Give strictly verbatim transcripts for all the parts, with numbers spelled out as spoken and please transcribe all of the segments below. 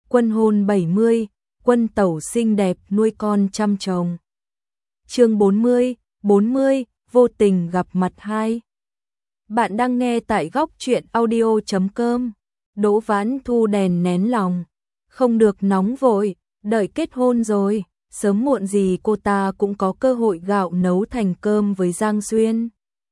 Quân hôn bảy mươi, quân tẩu xinh đẹp nuôi con chăm chồng. Chương bốn mươi, bốn mươi, vô tình gặp mặt hai. Bạn đang nghe tại góc truyện audio chấm com. Đỗ Vãn Thu đèn nén lòng, không được nóng vội, đợi kết hôn rồi, sớm muộn gì cô ta cũng có cơ hội gạo nấu thành cơm với Giang Xuyên.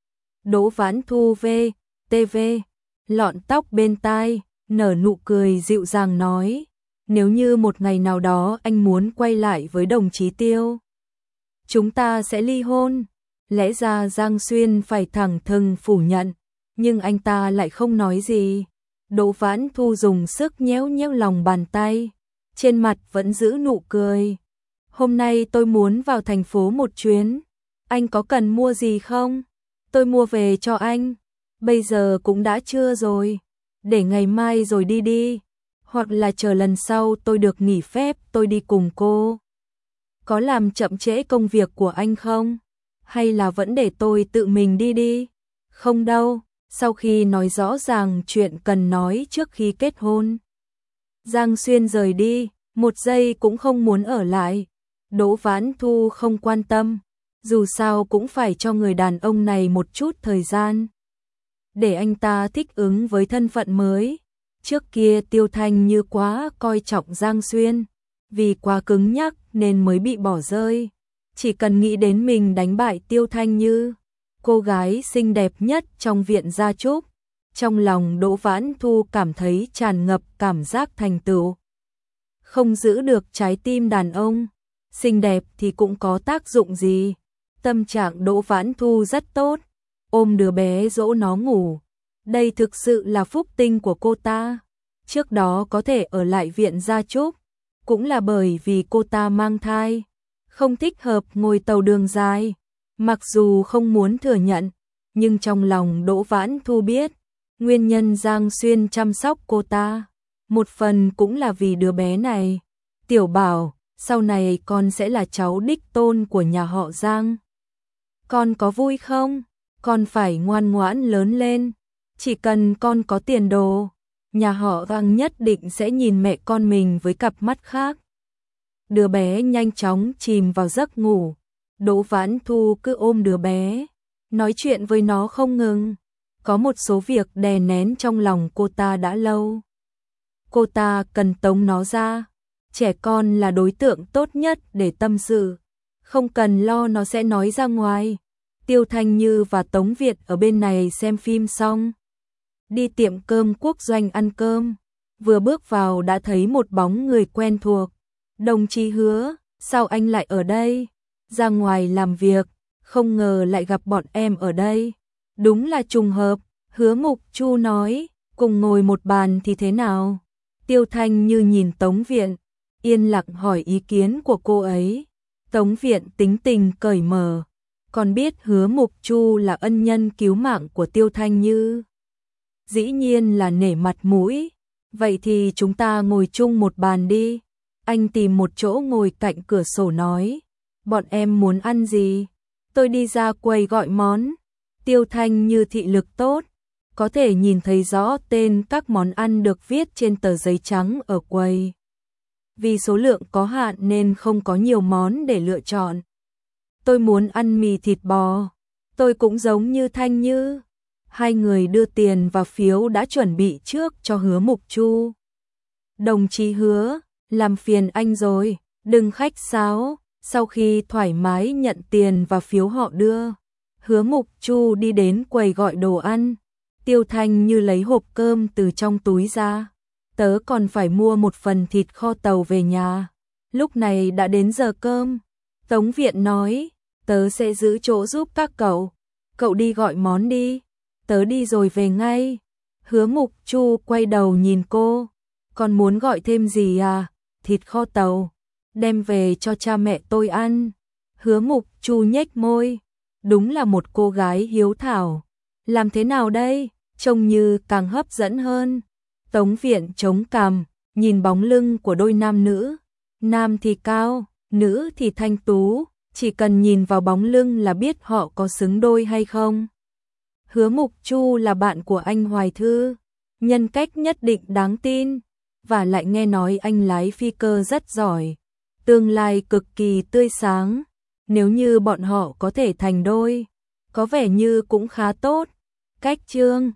Đỗ Vãn Thu về ti vi, lọn tóc bên tai, nở nụ cười dịu dàng nói, nếu như một ngày nào đó anh muốn quay lại với đồng chí Tiêu, chúng ta sẽ ly hôn. Lẽ ra Giang Xuyên phải thẳng thừng phủ nhận, nhưng anh ta lại không nói gì. Đỗ Vãn Thu dùng sức nhéo nhéo lòng bàn tay, trên mặt vẫn giữ nụ cười. Hôm nay tôi muốn vào thành phố một chuyến, anh có cần mua gì không? Tôi mua về cho anh, bây giờ cũng đã trưa rồi, để ngày mai rồi đi đi, hoặc là chờ lần sau tôi được nghỉ phép tôi đi cùng cô. Có làm chậm trễ công việc của anh không? Hay là vẫn để tôi tự mình đi đi? Không đâu, sau khi nói rõ ràng chuyện cần nói trước khi kết hôn. Giang Xuyên rời đi, một giây cũng không muốn ở lại. Đỗ Vãn Thu không quan tâm, dù sao cũng phải cho người đàn ông này một chút thời gian, để anh ta thích ứng với thân phận mới. Trước kia Tiêu Thanh Như quá coi trọng Giang Xuyên, vì quá cứng nhắc nên mới bị bỏ rơi. Chỉ cần nghĩ đến mình đánh bại Tiêu Thanh Như, cô gái xinh đẹp nhất trong viện gia chúc, trong lòng Đỗ Vãn Thu cảm thấy tràn ngập cảm giác thành tựu. Không giữ được trái tim đàn ông, xinh đẹp thì cũng có tác dụng gì. Tâm trạng Đỗ Vãn Thu rất tốt, ôm đứa bé dỗ nó ngủ. Đây thực sự là phúc tinh của cô ta. Trước đó có thể ở lại viện gia chúc, cũng là bởi vì cô ta mang thai, không thích hợp ngồi tàu đường dài. Mặc dù không muốn thừa nhận, nhưng trong lòng Đỗ Vãn Thu biết, nguyên nhân Giang Xuyên chăm sóc cô ta, một phần cũng là vì đứa bé này. Tiểu Bảo, sau này con sẽ là cháu đích tôn của nhà họ Giang. Con có vui không? Con phải ngoan ngoãn lớn lên. Chỉ cần con có tiền đồ, nhà họ Giang nhất định sẽ nhìn mẹ con mình với cặp mắt khác. Đứa bé nhanh chóng chìm vào giấc ngủ. Đỗ Vãn Thu cứ ôm đứa bé, nói chuyện với nó không ngừng. Có một số việc đè nén trong lòng cô ta đã lâu. Cô ta cần tống nó ra. Trẻ con là đối tượng tốt nhất để tâm sự, không cần lo nó sẽ nói ra ngoài. Tiêu Thanh Như và Tống Việt ở bên này xem phim xong, đi tiệm cơm Quốc Doanh ăn cơm. Vừa bước vào đã thấy một bóng người quen thuộc. Đồng chí Hứa, sao anh lại ở đây? Ra ngoài làm việc, không ngờ lại gặp bọn em ở đây. Đúng là trùng hợp, Hứa Mục Chu nói, cùng ngồi một bàn thì thế nào? Tiêu Thanh Như nhìn Tống Viện, yên lặng hỏi ý kiến của cô ấy. Tống Viện tính tình cởi mở, còn biết Hứa Mục Chu là ân nhân cứu mạng của Tiêu Thanh Như, dĩ nhiên là nể mặt mũi. Vậy thì chúng ta ngồi chung một bàn đi. Anh tìm một chỗ ngồi cạnh cửa sổ nói, bọn em muốn ăn gì? Tôi đi ra quầy gọi món. Tiêu Thanh Như thị lực tốt, có thể nhìn thấy rõ tên các món ăn được viết trên tờ giấy trắng ở quầy. Vì số lượng có hạn nên không có nhiều món để lựa chọn. Tôi muốn ăn mì thịt bò. Tôi cũng giống như Thanh Như. Hai người đưa tiền và phiếu đã chuẩn bị trước cho Hứa Mục Chu. Đồng chí Hứa, làm phiền anh rồi, đừng khách sáo. Sau khi thoải mái nhận tiền và phiếu họ đưa, Hứa Mục Chu đi đến quầy gọi đồ ăn. Tiêu Thanh Như lấy hộp cơm từ trong túi ra. Tớ còn phải mua một phần thịt kho tàu về nhà. Lúc này đã đến giờ cơm. Tống Viện nói, tớ sẽ giữ chỗ giúp các cậu. Cậu đi gọi món đi. Tớ đi rồi về ngay. Hứa Mục Chu quay đầu nhìn cô. Còn muốn gọi thêm gì à? Thịt kho tàu. Đem về cho cha mẹ tôi ăn. Hứa Mục Chu nhếch môi. Đúng là một cô gái hiếu thảo. Làm thế nào đây? Trông như càng hấp dẫn hơn. Tống Viện chống cằm, nhìn bóng lưng của đôi nam nữ. Nam thì cao, nữ thì thanh tú. Chỉ cần nhìn vào bóng lưng là biết họ có xứng đôi hay không. Hứa Mục Chu là bạn của anh Hoài Thư, nhân cách nhất định đáng tin. và lại nghe nói anh lái phi cơ rất giỏi, tương lai cực kỳ tươi sáng, nếu như bọn họ có thể thành đôi, có vẻ như cũng khá tốt. Cách Trương